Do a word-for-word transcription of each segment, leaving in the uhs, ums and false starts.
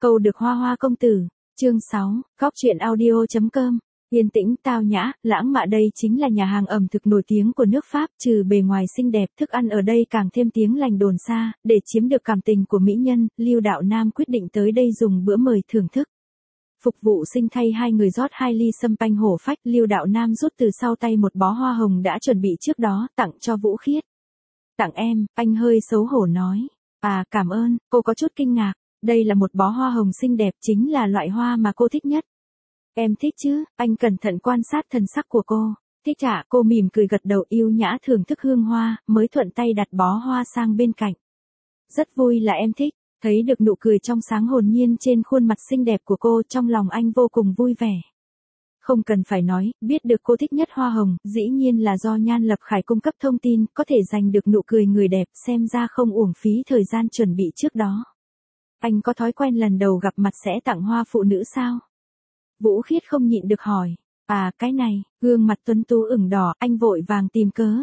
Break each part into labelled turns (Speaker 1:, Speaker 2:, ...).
Speaker 1: Câu được Hoa Hoa công tử. Chương sáu, Góc truyện audio.com. Yên tĩnh, tao nhã, lãng mạn, đây chính là nhà hàng ẩm thực nổi tiếng của nước Pháp, trừ bề ngoài xinh đẹp, thức ăn ở đây càng thêm tiếng lành đồn xa, để chiếm được cảm tình của mỹ nhân, Lưu Đạo Nam quyết định tới đây dùng bữa mời thưởng thức. Phục vụ sinh thay hai người rót hai ly sâm panh hổ phách, Lưu Đạo Nam rút từ sau tay một bó hoa hồng đã chuẩn bị trước đó, tặng cho Vũ Khiết. Tặng em, anh hơi xấu hổ nói. À, cảm ơn, cô có chút kinh ngạc. Đây là một bó hoa hồng xinh đẹp, chính là loại hoa mà cô thích nhất. Em thích chứ, anh cẩn thận quan sát thần sắc của cô. Thích ạ, cô mỉm cười gật đầu, yêu nhã thưởng thức hương hoa, mới thuận tay đặt bó hoa sang bên cạnh. Rất vui là em thích, thấy được nụ cười trong sáng hồn nhiên trên khuôn mặt xinh đẹp của cô, trong lòng anh vô cùng vui vẻ. Không cần phải nói, biết được cô thích nhất hoa hồng, dĩ nhiên là do Nhan Lập Khải cung cấp thông tin, có thể giành được nụ cười người đẹp, xem ra không uổng phí thời gian chuẩn bị trước đó. Anh có thói quen lần đầu gặp mặt sẽ tặng hoa phụ nữ sao? Vũ Khiết không nhịn được hỏi. À, cái này, gương mặt tuấn tú ửng đỏ, anh vội vàng tìm cớ.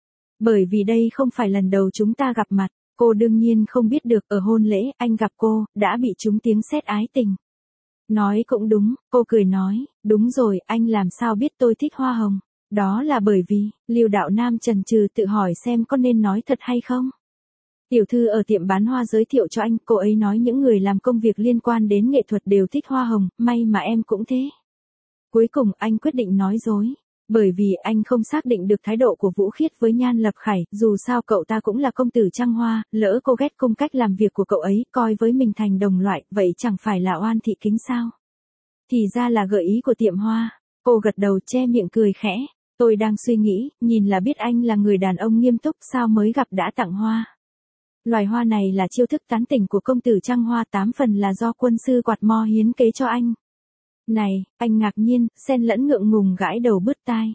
Speaker 1: Bởi vì đây không phải lần đầu chúng ta gặp mặt, cô đương nhiên không biết được, ở hôn lễ, anh gặp cô, đã bị trúng tiếng sét ái tình. Nói cũng đúng, cô cười nói, đúng rồi, anh làm sao biết tôi thích hoa hồng? Đó là bởi vì, Lưu Đạo Nam chần chừ tự hỏi xem có nên nói thật hay không? Tiểu thư ở tiệm bán hoa giới thiệu cho anh, cô ấy nói những người làm công việc liên quan đến nghệ thuật đều thích hoa hồng, may mà em cũng thế. Cuối cùng anh quyết định nói dối, bởi vì anh không xác định được thái độ của Vũ Khiết với Nhan Lập Khải, dù sao cậu ta cũng là công tử trăng hoa, lỡ cô ghét cung cách làm việc của cậu ấy, coi với mình thành đồng loại, vậy chẳng phải là oan thị kính sao? Thì ra là gợi ý của tiệm hoa, cô gật đầu che miệng cười khẽ, tôi đang suy nghĩ, nhìn là biết anh là người đàn ông nghiêm túc, sao mới gặp đã tặng hoa. Loài hoa này là chiêu thức tán tỉnh của công tử trăng hoa, tám phần là do quân sư Quạt Mo hiến kế cho anh. Này, anh ngạc nhiên, xen lẫn ngượng ngùng gãi đầu bứt tai.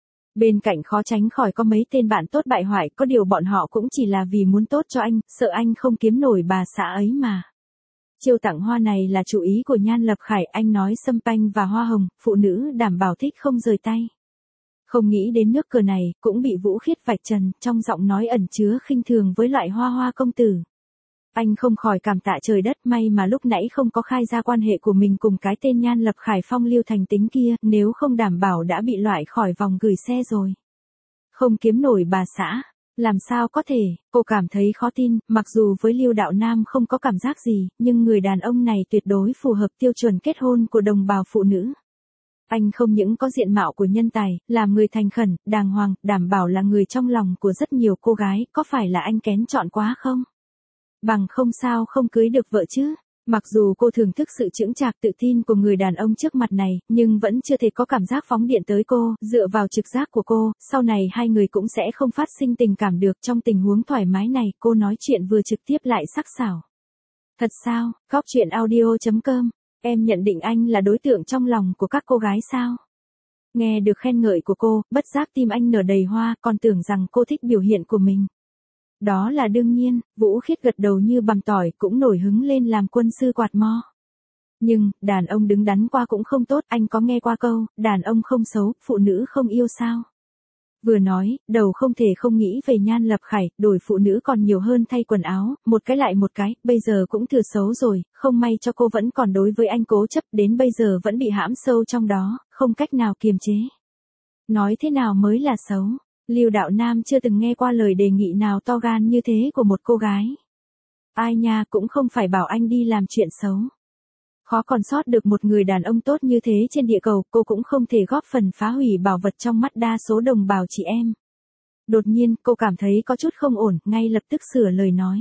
Speaker 1: Bên cạnh khó tránh khỏi có mấy tên bạn tốt bại hoại, có điều bọn họ cũng chỉ là vì muốn tốt cho anh, sợ anh không kiếm nổi bà xã ấy mà. Chiêu tặng hoa này là chủ ý của Nhan Lập Khải, anh nói sâm panh và hoa hồng, phụ nữ đảm bảo thích không rời tay. Không nghĩ đến nước cờ này, cũng bị Vũ Khiết vạch trần, trong giọng nói ẩn chứa khinh thường với loại hoa hoa công tử. Anh không khỏi cảm tạ trời đất, may mà lúc nãy không có khai ra quan hệ của mình cùng cái tên Nhan Lập Khải phong lưu thành tính kia, nếu không đảm bảo đã bị loại khỏi vòng gửi xe rồi. Không kiếm nổi bà xã, làm sao có thể, cô cảm thấy khó tin, mặc dù với Lưu Đạo Nam không có cảm giác gì, nhưng người đàn ông này tuyệt đối phù hợp tiêu chuẩn kết hôn của đồng bào phụ nữ. Anh không những có diện mạo của nhân tài, làm người thành khẩn, đàng hoàng, đảm bảo là người trong lòng của rất nhiều cô gái, có phải là anh kén chọn quá không? Bằng không sao không cưới được vợ chứ? Mặc dù cô thưởng thức sự chững chạc tự tin của người đàn ông trước mặt này, nhưng vẫn chưa thể có cảm giác phóng điện tới cô, dựa vào trực giác của cô, sau này hai người cũng sẽ không phát sinh tình cảm được. Trong tình huống thoải mái này, cô nói chuyện vừa trực tiếp lại sắc sảo. Thật sao, Góc truyện audio.com. Em nhận định anh là đối tượng trong lòng của các cô gái sao? Nghe được khen ngợi của cô, bất giác tim anh nở đầy hoa, còn tưởng rằng cô thích biểu hiện của mình. Đó là đương nhiên, Vũ Khiết gật đầu như bằm tỏi, cũng nổi hứng lên làm quân sư Quạt Mo. Nhưng, đàn ông đứng đắn qua cũng không tốt, anh có nghe qua câu, đàn ông không xấu, phụ nữ không yêu sao? Vừa nói, đầu không thể không nghĩ về Nhan Lập Khải, đổi phụ nữ còn nhiều hơn thay quần áo, một cái lại một cái, bây giờ cũng thừa xấu rồi, không may cho cô vẫn còn đối với anh cố chấp, đến bây giờ vẫn bị hãm sâu trong đó, không cách nào kiềm chế. Nói thế nào mới là xấu? Lưu Đạo Nam chưa từng nghe qua lời đề nghị nào to gan như thế của một cô gái. Ai nha, cũng không phải bảo anh đi làm chuyện xấu. Khó còn sót được một người đàn ông tốt như thế trên địa cầu, cô cũng không thể góp phần phá hủy bảo vật trong mắt đa số đồng bào chị em. Đột nhiên, cô cảm thấy có chút không ổn, ngay lập tức sửa lời nói.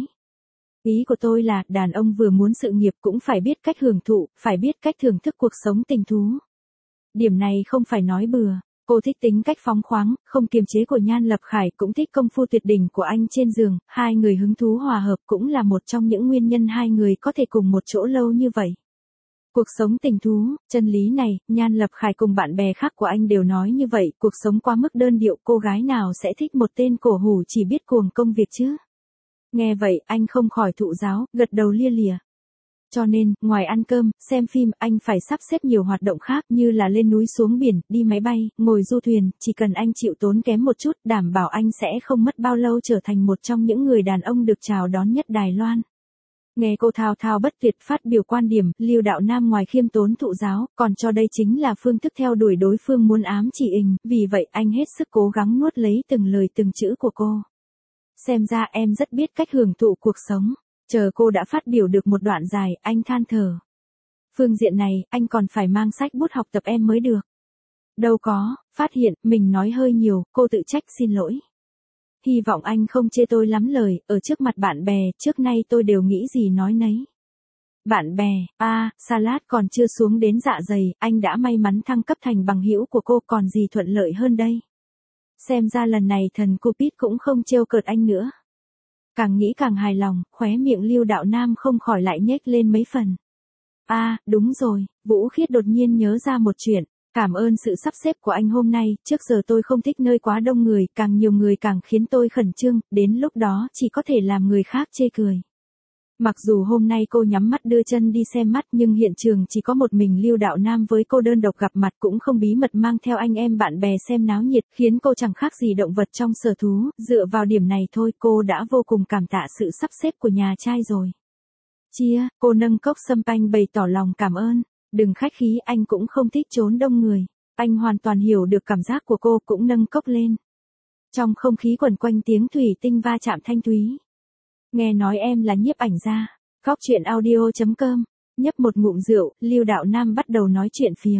Speaker 1: Ý của tôi là, đàn ông vừa muốn sự nghiệp cũng phải biết cách hưởng thụ, phải biết cách thưởng thức cuộc sống tình thú. Điểm này không phải nói bừa. Cô thích tính cách phóng khoáng, không kiềm chế của Nhan Lập Khải, cũng thích công phu tuyệt đỉnh của anh trên giường, hai người hứng thú hòa hợp cũng là một trong những nguyên nhân hai người có thể cùng một chỗ lâu như vậy. Cuộc sống tình thú, chân lý này, Nhan Lập Khải cùng bạn bè khác của anh đều nói như vậy, cuộc sống quá mức đơn điệu, cô gái nào sẽ thích một tên cổ hủ chỉ biết cuồng công việc chứ? Nghe vậy, anh không khỏi thụ giáo, gật đầu lia lịa. Cho nên, ngoài ăn cơm, xem phim, anh phải sắp xếp nhiều hoạt động khác như là lên núi xuống biển, đi máy bay, ngồi du thuyền, chỉ cần anh chịu tốn kém một chút, đảm bảo anh sẽ không mất bao lâu trở thành một trong những người đàn ông được chào đón nhất Đài Loan. Nghe cô thao thao bất tuyệt phát biểu quan điểm, Lưu Đạo Nam ngoài khiêm tốn thụ giáo, còn cho đây chính là phương thức theo đuổi đối phương muốn ám chỉ ình, vì vậy anh hết sức cố gắng nuốt lấy từng lời từng chữ của cô. Xem ra em rất biết cách hưởng thụ cuộc sống. Chờ cô đã phát biểu được một đoạn dài, anh than thở. Phương diện này, anh còn phải mang sách bút học tập em mới được. Đâu có, phát hiện, mình nói hơi nhiều, cô tự trách xin lỗi. Hy vọng anh không chê tôi lắm lời, ở trước mặt bạn bè, trước nay tôi đều nghĩ gì nói nấy. Bạn bè, a, à, salad còn chưa xuống đến dạ dày, anh đã may mắn thăng cấp thành bằng hữu của cô, còn gì thuận lợi hơn đây. Xem ra lần này thần Cupid cũng không trêu cợt anh nữa. Càng nghĩ càng hài lòng, khóe miệng Lưu Đạo Nam không khỏi lại nhếch lên mấy phần. A, à, đúng rồi, Vũ Khiết đột nhiên nhớ ra một chuyện. Cảm ơn sự sắp xếp của anh hôm nay, trước giờ tôi không thích nơi quá đông người, càng nhiều người càng khiến tôi khẩn trương, đến lúc đó chỉ có thể làm người khác chê cười. Mặc dù hôm nay cô nhắm mắt đưa chân đi xem mắt nhưng hiện trường chỉ có một mình Lưu Đạo Nam với cô đơn độc gặp mặt cũng không bí mật mang theo anh em bạn bè xem náo nhiệt, khiến cô chẳng khác gì động vật trong sở thú, dựa vào điểm này thôi cô đã vô cùng cảm tạ sự sắp xếp của nhà trai rồi. Chia, cô nâng cốc sâm panh bày tỏ lòng cảm ơn. Đừng khách khí, anh cũng không thích trốn đông người. Anh hoàn toàn hiểu được cảm giác của cô, cũng nâng cốc lên. Trong không khí quẩn quanh tiếng thủy tinh va chạm thanh thúy. Nghe nói em là nhiếp ảnh gia. Góc chuyện audio chấm com. Nhấp một ngụm rượu, Lưu Đạo Nam bắt đầu nói chuyện phiếm.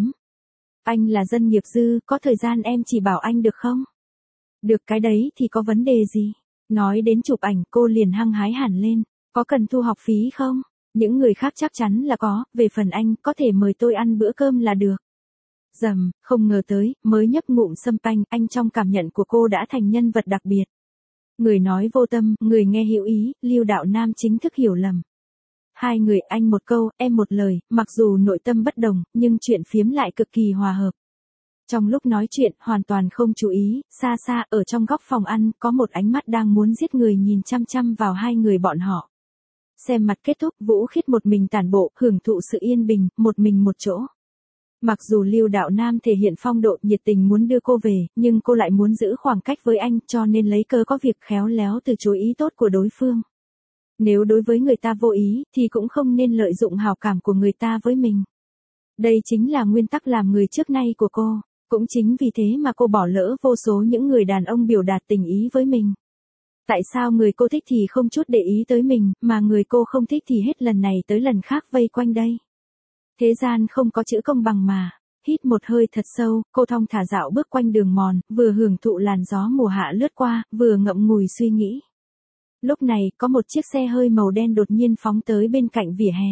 Speaker 1: Anh là dân nghiệp dư, có thời gian em chỉ bảo anh được không? Được, cái đấy thì có vấn đề gì? Nói đến chụp ảnh cô liền hăng hái hẳn lên. Có cần thu học phí không? Những người khác chắc chắn là có, về phần anh, có thể mời tôi ăn bữa cơm là được. Dầm, không ngờ tới, mới nhấp ngụm sâm panh, anh trong cảm nhận của cô đã thành nhân vật đặc biệt. Người nói vô tâm, người nghe hữu ý, Lưu Đạo Nam chính thức hiểu lầm. Hai người, anh một câu, em một lời, mặc dù nội tâm bất đồng, nhưng chuyện phiếm lại cực kỳ hòa hợp. Trong lúc nói chuyện, hoàn toàn không chú ý, xa xa, ở trong góc phòng ăn, có một ánh mắt đang muốn giết người nhìn chăm chăm vào hai người bọn họ. Xem mặt kết thúc, Vũ Khiết một mình tản bộ, hưởng thụ sự yên bình, một mình một chỗ. Mặc dù Lưu Đạo Nam thể hiện phong độ nhiệt tình muốn đưa cô về, nhưng cô lại muốn giữ khoảng cách với anh, cho nên lấy cớ có việc khéo léo từ chối ý tốt của đối phương. Nếu đối với người ta vô ý, thì cũng không nên lợi dụng hào cảm của người ta với mình. Đây chính là nguyên tắc làm người trước nay của cô. Cũng chính vì thế mà cô bỏ lỡ vô số những người đàn ông biểu đạt tình ý với mình. Tại sao người cô thích thì không chút để ý tới mình, mà người cô không thích thì hết lần này tới lần khác vây quanh đây? Thế gian không có chữ công bằng mà. Hít một hơi thật sâu, cô thong thả dạo bước quanh đường mòn, vừa hưởng thụ làn gió mùa hạ lướt qua, vừa ngậm ngùi suy nghĩ. Lúc này, có một chiếc xe hơi màu đen đột nhiên phóng tới bên cạnh vỉa hè.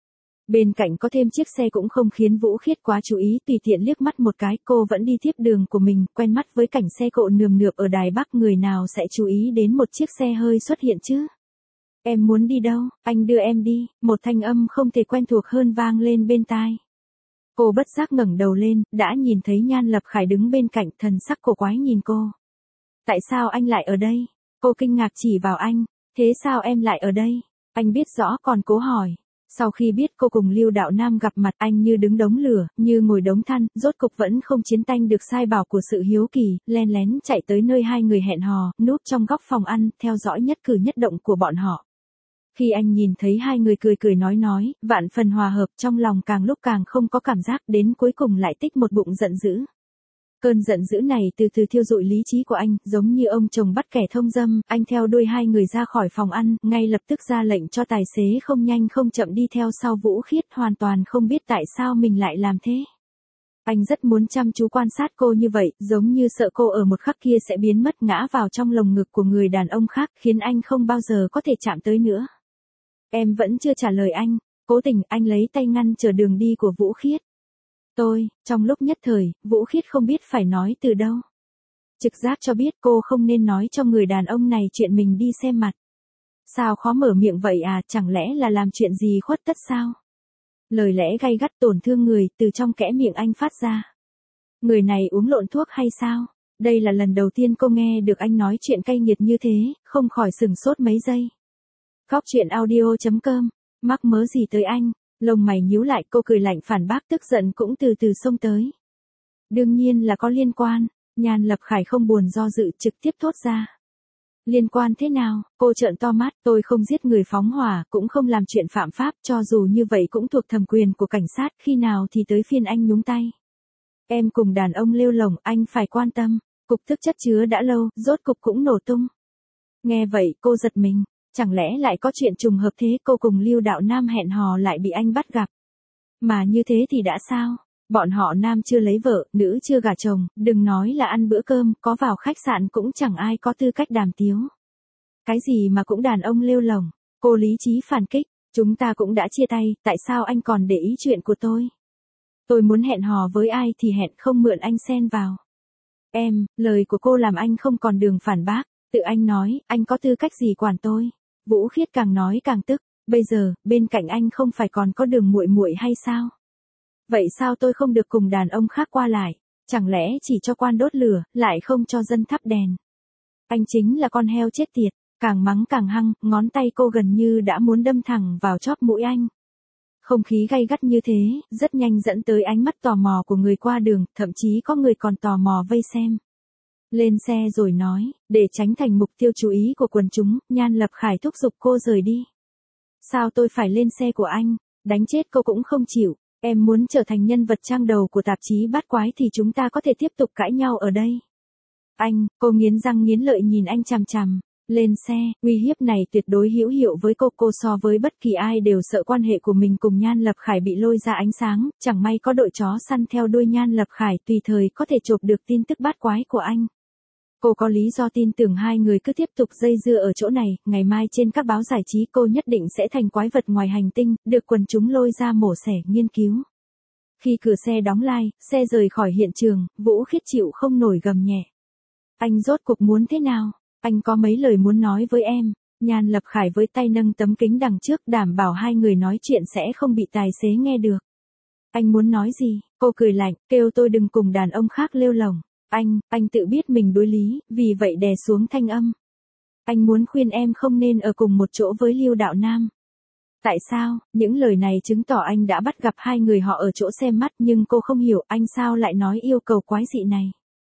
Speaker 1: Bên cạnh có thêm chiếc xe cũng không khiến Vũ Khiết quá chú ý, tùy tiện liếc mắt một cái, cô vẫn đi tiếp đường của mình, quen mắt với cảnh xe cộ nườm nượp ở Đài Bắc, người nào sẽ chú ý đến một chiếc xe hơi xuất hiện chứ? Em muốn đi đâu, anh đưa em đi, một thanh âm không thể quen thuộc hơn vang lên bên tai. Cô bất giác ngẩng đầu lên, đã nhìn thấy Nhan Lập Khải đứng bên cạnh, thần sắc cổ quái nhìn cô. Tại sao anh lại ở đây? Cô kinh ngạc chỉ vào anh, thế sao em lại ở đây? Anh biết rõ còn cố hỏi. Sau khi biết cô cùng Lưu Đạo Nam gặp mặt, anh như đứng đống lửa, như ngồi đống than, rốt cục vẫn không chiến tanh được sai bảo của sự hiếu kỳ, len lén chạy tới nơi hai người hẹn hò, núp trong góc phòng ăn, theo dõi nhất cử nhất động của bọn họ. Khi anh nhìn thấy hai người cười cười nói nói, vạn phần hòa hợp, trong lòng càng lúc càng không có cảm giác, đến cuối cùng lại tích một bụng giận dữ. Cơn giận dữ này từ từ thiêu dụi lý trí của anh, giống như ông chồng bắt kẻ thông dâm, anh theo đuôi hai người ra khỏi phòng ăn, ngay lập tức ra lệnh cho tài xế không nhanh không chậm đi theo sau Vũ Khiết, hoàn toàn không biết tại sao mình lại làm thế. Anh rất muốn chăm chú quan sát cô như vậy, giống như sợ cô ở một khắc kia sẽ biến mất ngã vào trong lồng ngực của người đàn ông khác, khiến anh không bao giờ có thể chạm tới nữa. Em vẫn chưa trả lời anh, cố tình anh lấy tay ngăn trở đường đi của Vũ Khiết. Tôi, trong lúc nhất thời, Vũ Khiết không biết phải nói từ đâu. Trực giác cho biết cô không nên nói cho người đàn ông này chuyện mình đi xem mặt. Sao khó mở miệng vậy à, chẳng lẽ là làm chuyện gì khuất tất sao? Lời lẽ gay gắt tổn thương người từ trong kẽ miệng anh phát ra. Người này uống lộn thuốc hay sao? Đây là lần đầu tiên cô nghe được anh nói chuyện cay nghiệt như thế, không khỏi sừng sốt mấy giây. Góc chuyện audio chấm com, mắc mớ gì tới anh? Lông mày nhíu lại, cô cười lạnh phản bác, tức giận cũng từ từ xông tới. Đương nhiên là có liên quan, Nhan Lập Khải không buồn do dự, trực tiếp thốt ra. Liên quan thế nào? Cô trợn to mắt, tôi không giết người phóng hỏa, cũng không làm chuyện phạm pháp, cho dù như vậy cũng thuộc thẩm quyền của cảnh sát, khi nào thì tới phiên anh nhúng tay. Em cùng đàn ông lêu lổng, anh phải quan tâm. Cục tức chất chứa đã lâu, rốt cục cũng nổ tung. Nghe vậy, cô giật mình. Chẳng lẽ lại có chuyện trùng hợp thế, cô cùng Lưu Đạo Nam hẹn hò lại bị anh bắt gặp. Mà như thế thì đã sao? Bọn họ nam chưa lấy vợ, nữ chưa gả chồng, đừng nói là ăn bữa cơm, có vào khách sạn cũng chẳng ai có tư cách đàm tiếu. Cái gì mà cũng đàn ông lêu lổng, cô lý trí phản kích, chúng ta cũng đã chia tay, tại sao anh còn để ý chuyện của tôi? Tôi muốn hẹn hò với ai thì hẹn, không mượn anh xen vào. Em, lời của cô làm anh không còn đường phản bác, tự anh nói, anh có tư cách gì quản tôi? Vũ Khiết càng nói càng tức, bây giờ, bên cạnh anh không phải còn có Đường muội muội hay sao? Vậy sao tôi không được cùng đàn ông khác qua lại? Chẳng lẽ chỉ cho quan đốt lửa, lại không cho dân thắp đèn? Anh chính là con heo chết tiệt, càng mắng càng hăng, ngón tay cô gần như đã muốn đâm thẳng vào chóp mũi anh. Không khí gay gắt như thế, rất nhanh dẫn tới ánh mắt tò mò của người qua đường, thậm chí có người còn tò mò vây xem. Lên xe rồi nói, để tránh thành mục tiêu chú ý của quần chúng, Nhan Lập Khải thúc giục cô rời đi. Sao tôi phải lên xe của anh? Đánh chết cô cũng không chịu. Em muốn trở thành nhân vật trang đầu của tạp chí bát quái thì chúng ta có thể tiếp tục cãi nhau ở đây. Anh, cô nghiến răng nghiến lợi nhìn anh chằm chằm. Lên xe, uy hiếp này tuyệt đối hữu hiệu với cô. Cô so với bất kỳ ai đều sợ quan hệ của mình cùng Nhan Lập Khải bị lôi ra ánh sáng, chẳng may có đội chó săn theo đuôi Nhan Lập Khải tùy thời có thể chộp được tin tức bát quái của anh. Cô có lý do tin tưởng hai người cứ tiếp tục dây dưa ở chỗ này, ngày mai trên các báo giải trí cô nhất định sẽ thành quái vật ngoài hành tinh, được quần chúng lôi ra mổ xẻ, nghiên cứu. Khi cửa xe đóng lai, xe rời khỏi hiện trường, Vũ Khiết chịu không nổi gầm nhẹ. Anh rốt cuộc muốn thế nào? Anh có mấy lời muốn nói với em. Nhan Lập Khải với tay nâng tấm kính đằng trước đảm bảo hai người nói chuyện sẽ không bị tài xế nghe được. Anh muốn nói gì? Cô cười lạnh, kêu tôi đừng cùng đàn ông khác lêu lổng. Anh, anh tự biết mình đối lý, vì vậy đè xuống thanh âm. Anh muốn khuyên em không nên ở cùng một chỗ với Lưu Đạo Nam. Tại sao? Những lời này chứng tỏ anh đã bắt gặp hai người họ ở chỗ xem mắt, nhưng cô không hiểu anh sao lại nói yêu cầu quái dị này.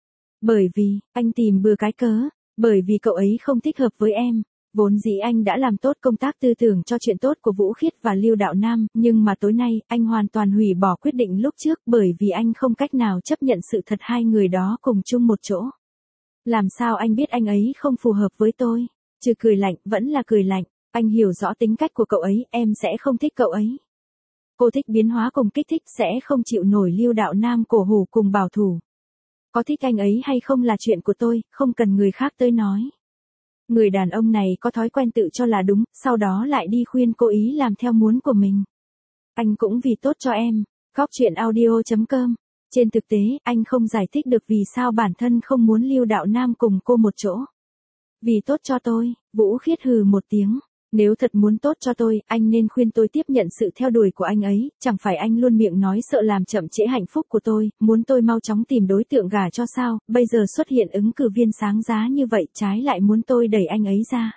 Speaker 1: Bởi vì, anh tìm bừa cái cớ, bởi vì cậu ấy không thích hợp với em. Vốn dĩ anh đã làm tốt công tác tư tưởng cho chuyện tốt của Vũ Khiết và Lưu Đạo Nam, nhưng mà tối nay, anh hoàn toàn hủy bỏ quyết định lúc trước bởi vì anh không cách nào chấp nhận sự thật hai người đó cùng chung một chỗ. Làm sao anh biết anh ấy không phù hợp với tôi? Trừ cười lạnh, vẫn là cười lạnh, anh hiểu rõ tính cách của cậu ấy, em sẽ không thích cậu ấy. Cô thích biến hóa cùng kích thích, sẽ không chịu nổi Lưu Đạo Nam cổ hủ cùng bảo thủ. Có thích anh ấy hay không là chuyện của tôi, không cần người khác tới nói. Người đàn ông này có thói quen tự cho là đúng, sau đó lại đi khuyên cô ý làm theo muốn của mình. Anh cũng vì tốt cho em. Góc truyện audio chấm com. Trên thực tế, anh không giải thích được vì sao bản thân không muốn Lưu Đạo Nam cùng cô một chỗ. Vì tốt cho tôi, Vũ Khiết hừ một tiếng. Nếu thật muốn tốt cho tôi, anh nên khuyên tôi tiếp nhận sự theo đuổi của anh ấy, chẳng phải anh luôn miệng nói sợ làm chậm trễ hạnh phúc của tôi, muốn tôi mau chóng tìm đối tượng gả cho sao, bây giờ xuất hiện ứng cử viên sáng giá như vậy, trái lại muốn tôi đẩy anh ấy ra.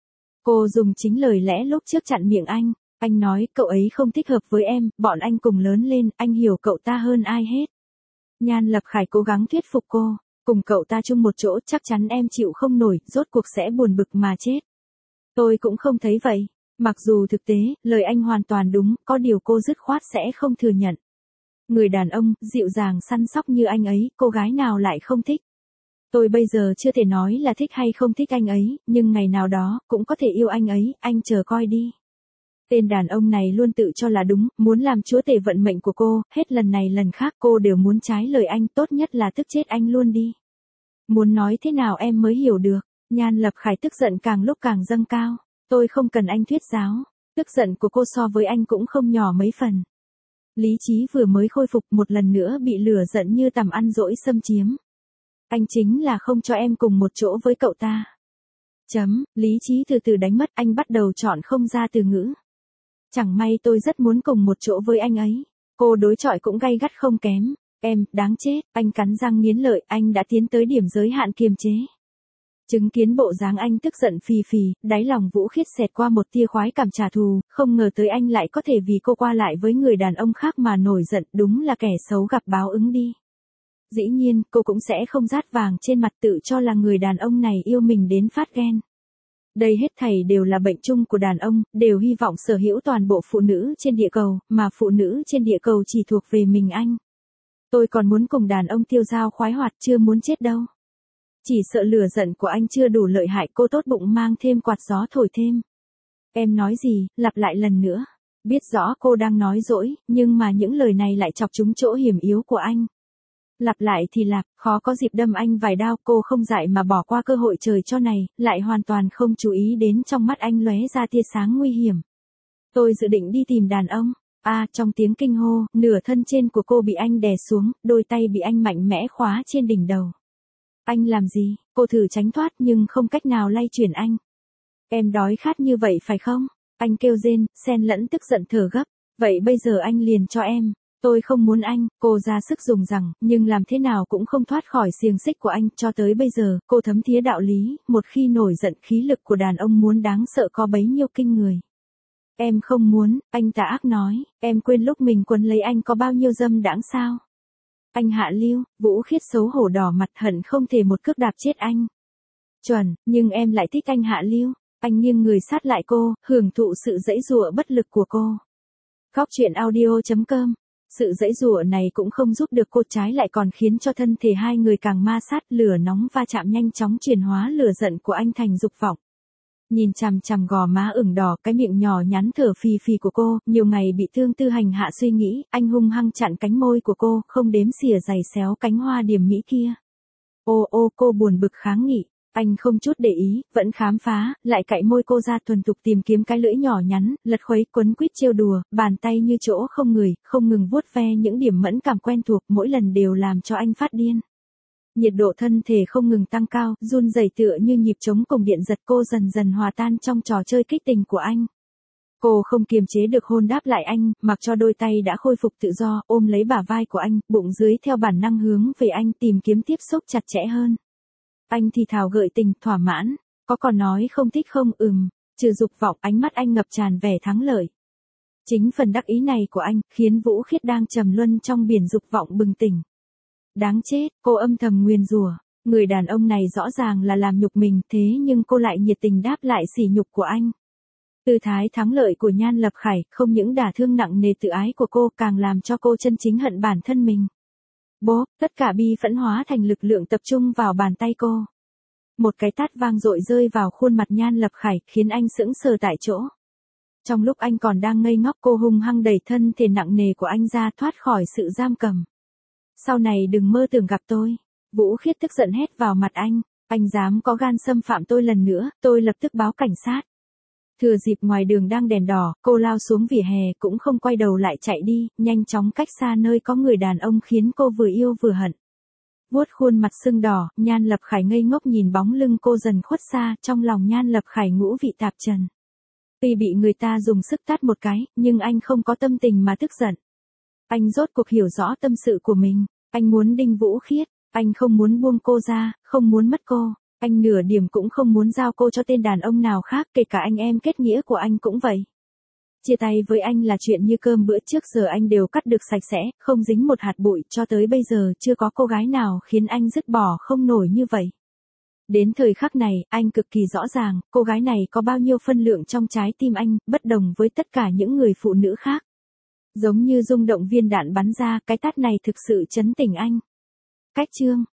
Speaker 1: Cô dùng chính lời lẽ lúc trước chặn miệng anh, anh nói cậu ấy không thích hợp với em, bọn anh cùng lớn lên, anh hiểu cậu ta hơn ai hết. Nhan Lập Khải cố gắng thuyết phục cô, cùng cậu ta chung một chỗ chắc chắn em chịu không nổi, rốt cuộc sẽ buồn bực mà chết. Tôi cũng không thấy vậy. Mặc dù thực tế, lời anh hoàn toàn đúng, có điều cô dứt khoát sẽ không thừa nhận. Người đàn ông, dịu dàng săn sóc như anh ấy, cô gái nào lại không thích. Tôi bây giờ chưa thể nói là thích hay không thích anh ấy, nhưng ngày nào đó, cũng có thể yêu anh ấy, anh chờ coi đi. Tên đàn ông này luôn tự cho là đúng, muốn làm chúa tể vận mệnh của cô, hết lần này lần khác cô đều muốn trái lời anh, tốt nhất là tức chết anh luôn đi. Muốn nói thế nào em mới hiểu được. Nhan Lập Khải tức giận càng lúc càng dâng cao. Tôi không cần anh thuyết giáo. Tức giận của cô so với anh cũng không nhỏ mấy phần. Lý trí vừa mới khôi phục một lần nữa bị lửa giận như tằm ăn dỗi xâm chiếm. Anh chính là không cho em cùng một chỗ với cậu ta. Chấm, lý trí từ từ đánh mất, anh bắt đầu chọn không ra từ ngữ. Chẳng may tôi rất muốn cùng một chỗ với anh ấy. Cô đối chọi cũng gay gắt không kém. Em, đáng chết, anh cắn răng nghiến lợi, anh đã tiến tới điểm giới hạn kiềm chế. Chứng kiến bộ dáng anh tức giận phì phì, đáy lòng Vũ Khiết xẹt qua một tia khoái cảm trả thù, không ngờ tới anh lại có thể vì cô qua lại với người đàn ông khác mà nổi giận, đúng là kẻ xấu gặp báo ứng đi. Dĩ nhiên, cô cũng sẽ không rát vàng trên mặt tự cho là người đàn ông này yêu mình đến phát ghen. Đây hết thảy đều là bệnh chung của đàn ông, đều hy vọng sở hữu toàn bộ phụ nữ trên địa cầu, mà phụ nữ trên địa cầu chỉ thuộc về mình anh. Tôi còn muốn cùng đàn ông tiêu dao khoái hoạt, chưa muốn chết đâu. Chỉ sợ lửa giận của anh chưa đủ lợi hại, cô tốt bụng mang thêm quạt gió thổi thêm. Em nói gì, lặp lại lần nữa. Biết rõ cô đang nói dỗi, nhưng mà những lời này lại chọc trúng chỗ hiểm yếu của anh. Lặp lại thì lặp, khó có dịp đâm anh vài đao, cô không dại mà bỏ qua cơ hội trời cho này, lại hoàn toàn không chú ý đến trong mắt anh lóe ra tia sáng nguy hiểm. Tôi dự định đi tìm đàn ông. A, à, trong tiếng kinh hô, nửa thân trên của cô bị anh đè xuống, đôi tay bị anh mạnh mẽ khóa trên đỉnh đầu. Anh làm gì? Cô thử tránh thoát nhưng không cách nào lay chuyển anh. Em đói khát như vậy phải không? Anh kêu rên, xen lẫn tức giận thở gấp. Vậy bây giờ anh liền cho em. Tôi không muốn anh, cô ra sức dùng rằng, nhưng làm thế nào cũng không thoát khỏi xiềng xích của anh. Cho tới bây giờ, cô thấm thía đạo lý, một khi nổi giận khí lực của đàn ông muốn đáng sợ có bấy nhiêu kinh người. Em không muốn, anh tà ác nói, em quên lúc mình quấn lấy anh có bao nhiêu dâm đãng sao? Anh hạ lưu, Vũ Khiết xấu hổ đỏ mặt hận không thể một cước đạp chết anh. Chuẩn, nhưng em lại thích anh hạ lưu. Anh nghiêng người sát lại cô, hưởng thụ sự giãy giụa bất lực của cô. Góc truyện audio chấm com. Sự giãy giụa này cũng không giúp được cô, trái lại còn khiến cho thân thể hai người càng ma sát, lửa nóng va chạm nhanh chóng chuyển hóa lửa giận của anh thành dục vọng. Nhìn chằm chằm gò má ửng đỏ, cái miệng nhỏ nhắn thở phì phì của cô, nhiều ngày bị thương tư hành hạ suy nghĩ, anh hung hăng chặn cánh môi của cô, không đếm xỉa giày xéo cánh hoa điểm mỹ kia. Ô ô, cô buồn bực kháng nghị. Anh không chút để ý, vẫn khám phá, lại cạy môi cô ra thuần thục tìm kiếm cái lưỡi nhỏ nhắn, lật khuấy quấn quýt trêu đùa, bàn tay như chỗ không người, không ngừng vuốt ve những điểm mẫn cảm quen thuộc, mỗi lần đều làm cho anh phát điên. Nhiệt độ thân thể không ngừng tăng cao, run rẩy tựa như nhịp trống cổng điện giật, cô dần dần hòa tan trong trò chơi kích tình của anh. Cô không kiềm chế được hôn đáp lại anh, mặc cho đôi tay đã khôi phục tự do, ôm lấy bả vai của anh, bụng dưới theo bản năng hướng về anh, tìm kiếm tiếp xúc chặt chẽ hơn. Anh thì thào gợi tình, thỏa mãn, có còn nói không thích không? Ừm, trừ dục vọng, ánh mắt anh ngập tràn vẻ thắng lợi. Chính phần đắc ý này của anh, khiến Vũ Khiết đang trầm luân trong biển dục vọng bừng tỉnh. Đáng chết, cô âm thầm nguyền rủa, người đàn ông này rõ ràng là làm nhục mình, thế nhưng cô lại nhiệt tình đáp lại sỉ nhục của anh. Tư thái thắng lợi của Nhan Lập Khải, không những đả thương nặng nề tự ái của cô, càng làm cho cô chân chính hận bản thân mình. Bố, tất cả bi phẫn hóa thành lực lượng tập trung vào bàn tay cô. Một cái tát vang dội rơi vào khuôn mặt Nhan Lập Khải, khiến anh sững sờ tại chỗ. Trong lúc anh còn đang ngây ngốc, cô hung hăng đẩy thân thể nặng nề của anh ra, thoát khỏi sự giam cầm. Sau này đừng mơ tưởng gặp tôi. Vũ Khiết tức giận hét vào mặt anh, anh dám có gan xâm phạm tôi lần nữa, tôi lập tức báo cảnh sát. Thừa dịp ngoài đường đang đèn đỏ, cô lao xuống vỉa hè, cũng không quay đầu lại chạy đi, nhanh chóng cách xa nơi có người đàn ông khiến cô vừa yêu vừa hận. Vuốt khuôn mặt sưng đỏ, Nhan Lập Khải ngây ngốc nhìn bóng lưng cô dần khuất xa, trong lòng Nhan Lập Khải ngũ vị tạp trần. Tuy bị người ta dùng sức tát một cái, nhưng anh không có tâm tình mà tức giận. Anh rốt cuộc hiểu rõ tâm sự của mình, anh muốn đinh Vũ Khiết, anh không muốn buông cô ra, không muốn mất cô. Anh nửa điểm cũng không muốn giao cô cho tên đàn ông nào khác, kể cả anh em kết nghĩa của anh cũng vậy. Chia tay với anh là chuyện như cơm bữa, trước giờ anh đều cắt được sạch sẽ, không dính một hạt bụi, cho tới bây giờ chưa có cô gái nào khiến anh dứt bỏ không nổi như vậy. Đến thời khắc này, anh cực kỳ rõ ràng, cô gái này có bao nhiêu phân lượng trong trái tim anh, bất đồng với tất cả những người phụ nữ khác. Giống như rung động viên đạn bắn ra, cái tát này thực sự chấn tỉnh anh. Cách chương